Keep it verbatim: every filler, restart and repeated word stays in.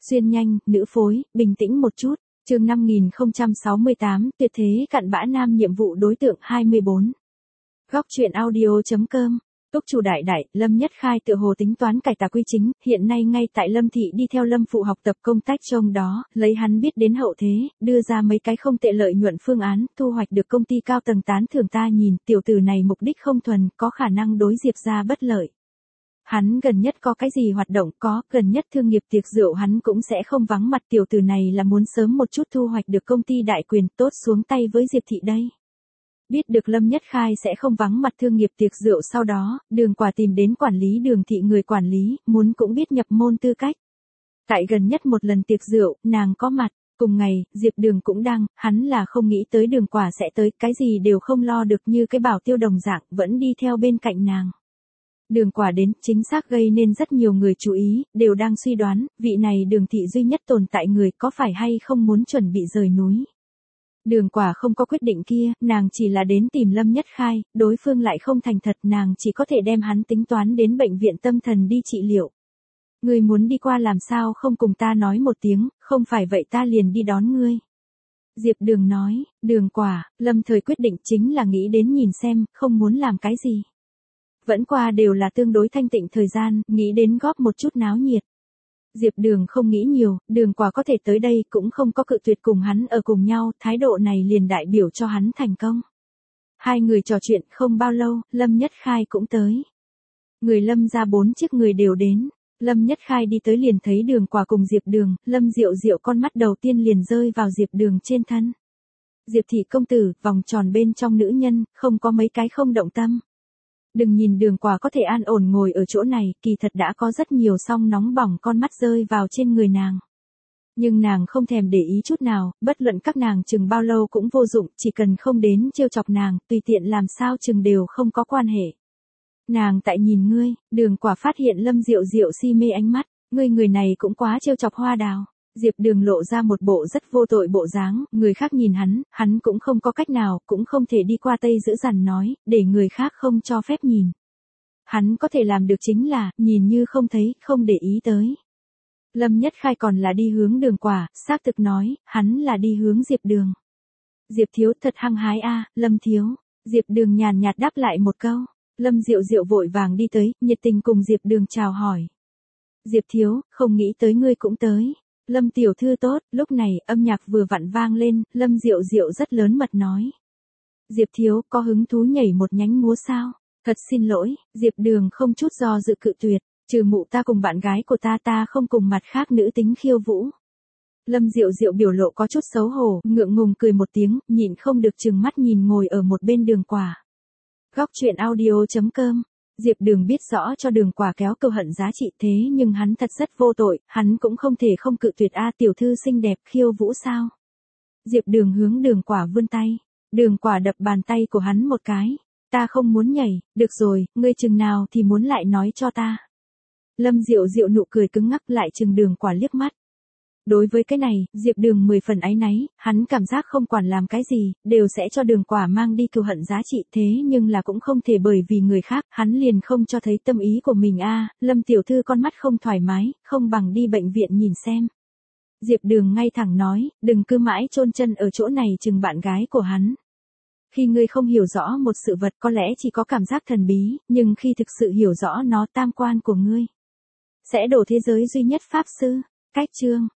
Xuyên nhanh, nữ phối, bình tĩnh một chút. Chương năm nghìn không trăm sáu mươi tám, tuyệt thế cặn bã nam nhiệm vụ đối tượng hai mươi bốn. Góc truyện audio.com. Túc chủ đại đại, Lâm Nhất Khai tự hồ tính toán cải tà quy chính, hiện nay ngay tại Lâm Thị đi theo Lâm Phụ học tập công tác trong đó, lấy hắn biết đến hậu thế, đưa ra mấy cái không tệ lợi nhuận phương án, thu hoạch được công ty cao tầng tán thưởng. Ta nhìn, tiểu tử này mục đích không thuần, có khả năng đối Diệp gia bất lợi. Hắn gần nhất có cái gì hoạt động, có, gần nhất thương nghiệp tiệc rượu hắn cũng sẽ không vắng mặt. Tiểu tử này là muốn sớm một chút thu hoạch được công ty đại quyền, tốt xuống tay với Diệp Thị đây. Biết được Lâm Nhất Khai sẽ không vắng mặt thương nghiệp tiệc rượu, sau đó, Đường Quả tìm đến quản lý Đường Thị người quản lý, muốn cũng biết nhập môn tư cách. Tại gần nhất một lần tiệc rượu, nàng có mặt, cùng ngày, Diệp Đường cũng đang, hắn là không nghĩ tới Đường Quả sẽ tới, cái gì đều không lo được, như cái bảo tiêu đồng dạng, vẫn đi theo bên cạnh nàng. Đường Quả đến, chính xác gây nên rất nhiều người chú ý, đều đang suy đoán, vị này Đường Thị duy nhất tồn tại người có phải hay không muốn chuẩn bị rời núi. Đường Quả không có quyết định kia, nàng chỉ là đến tìm Lâm Nhất Khai, đối phương lại không thành thật, nàng chỉ có thể đem hắn tính toán đến bệnh viện tâm thần đi trị liệu. Ngươi muốn đi qua làm sao không cùng ta nói một tiếng, không phải vậy ta liền đi đón ngươi. Diệp Đường nói, Đường Quả, Lâm thời quyết định chính là nghĩ đến nhìn xem, không muốn làm cái gì. Vẫn qua đều là tương đối thanh tịnh thời gian, nghĩ đến góp một chút náo nhiệt. Diệp Đường không nghĩ nhiều, Đường Quả có thể tới đây cũng không có cự tuyệt cùng hắn ở cùng nhau, thái độ này liền đại biểu cho hắn thành công. Hai người trò chuyện không bao lâu, Lâm Nhất Khai cũng tới. Người Lâm ra bốn chiếc người đều đến, Lâm Nhất Khai đi tới liền thấy Đường Quả cùng Diệp Đường, Lâm Diệu Diệu con mắt đầu tiên liền rơi vào Diệp Đường trên thân. Diệp Thị công tử, vòng tròn bên trong nữ nhân, không có mấy cái không động tâm. Đừng nhìn Đường Quả có thể an ổn ngồi ở chỗ này, kỳ thật đã có rất nhiều song nóng bỏng con mắt rơi vào trên người nàng. Nhưng nàng không thèm để ý chút nào, bất luận các nàng chừng bao lâu cũng vô dụng, chỉ cần không đến trêu chọc nàng, tùy tiện làm sao chừng đều không có quan hệ. Nàng tại nhìn ngươi, Đường Quả phát hiện Lâm Diệu Diệu si mê ánh mắt, ngươi người này cũng quá trêu chọc Hoa Đào. Diệp Đường lộ ra một bộ rất vô tội bộ dáng, người khác nhìn hắn, hắn cũng không có cách nào, cũng không thể đi qua Tây giữ dằn nói, để người khác không cho phép nhìn. Hắn có thể làm được chính là, nhìn như không thấy, không để ý tới. Lâm Nhất Khai còn là đi hướng Đường Quả, xác thực nói, hắn là đi hướng Diệp Đường. Diệp thiếu thật hăng hái a, Lâm thiếu. Diệp Đường nhàn nhạt đáp lại một câu. Lâm Diệu Diệu vội vàng đi tới, nhiệt tình cùng Diệp Đường chào hỏi. Diệp thiếu, không nghĩ tới ngươi cũng tới. Lâm tiểu thư tốt, lúc này, âm nhạc vừa vặn vang lên, Lâm Diệu Diệu rất lớn mật nói. Diệp thiếu, có hứng thú nhảy một nhánh múa sao? Thật xin lỗi, Diệp Đường không chút do dự cự tuyệt, trừ mụ ta cùng bạn gái của ta ta không cùng mặt khác nữ tính khiêu vũ. Lâm Diệu Diệu biểu lộ có chút xấu hổ, ngượng ngùng cười một tiếng, nhịn không được trừng mắt nhìn ngồi ở một bên Đường Quả. Góc truyện audio.com. Diệp Đường biết rõ cho Đường Quả kéo câu hận giá trị, thế nhưng hắn thật rất vô tội, hắn cũng không thể không cự tuyệt. A tiểu thư xinh đẹp khiêu vũ sao? Diệp Đường hướng Đường Quả vươn tay, Đường Quả đập bàn tay của hắn một cái, ta không muốn nhảy, được rồi, ngươi chừng nào thì muốn lại nói cho ta. Lâm Diệu Diệu nụ cười cứng ngắc lại chừng Đường Quả liếc mắt. Đối với cái này, Diệp Đường mười phần áy náy, hắn cảm giác không quản làm cái gì, đều sẽ cho Đường Quả mang đi cừu hận giá trị, thế nhưng là cũng không thể bởi vì người khác, hắn liền không cho thấy tâm ý của mình. A, Lâm tiểu thư con mắt không thoải mái, không bằng đi bệnh viện nhìn xem. Diệp Đường ngay thẳng nói, đừng cứ mãi chôn chân ở chỗ này chừng bạn gái của hắn. Khi ngươi không hiểu rõ một sự vật có lẽ chỉ có cảm giác thần bí, nhưng khi thực sự hiểu rõ nó, tam quan của ngươi sẽ đổ thế giới duy nhất pháp sư. Cách chương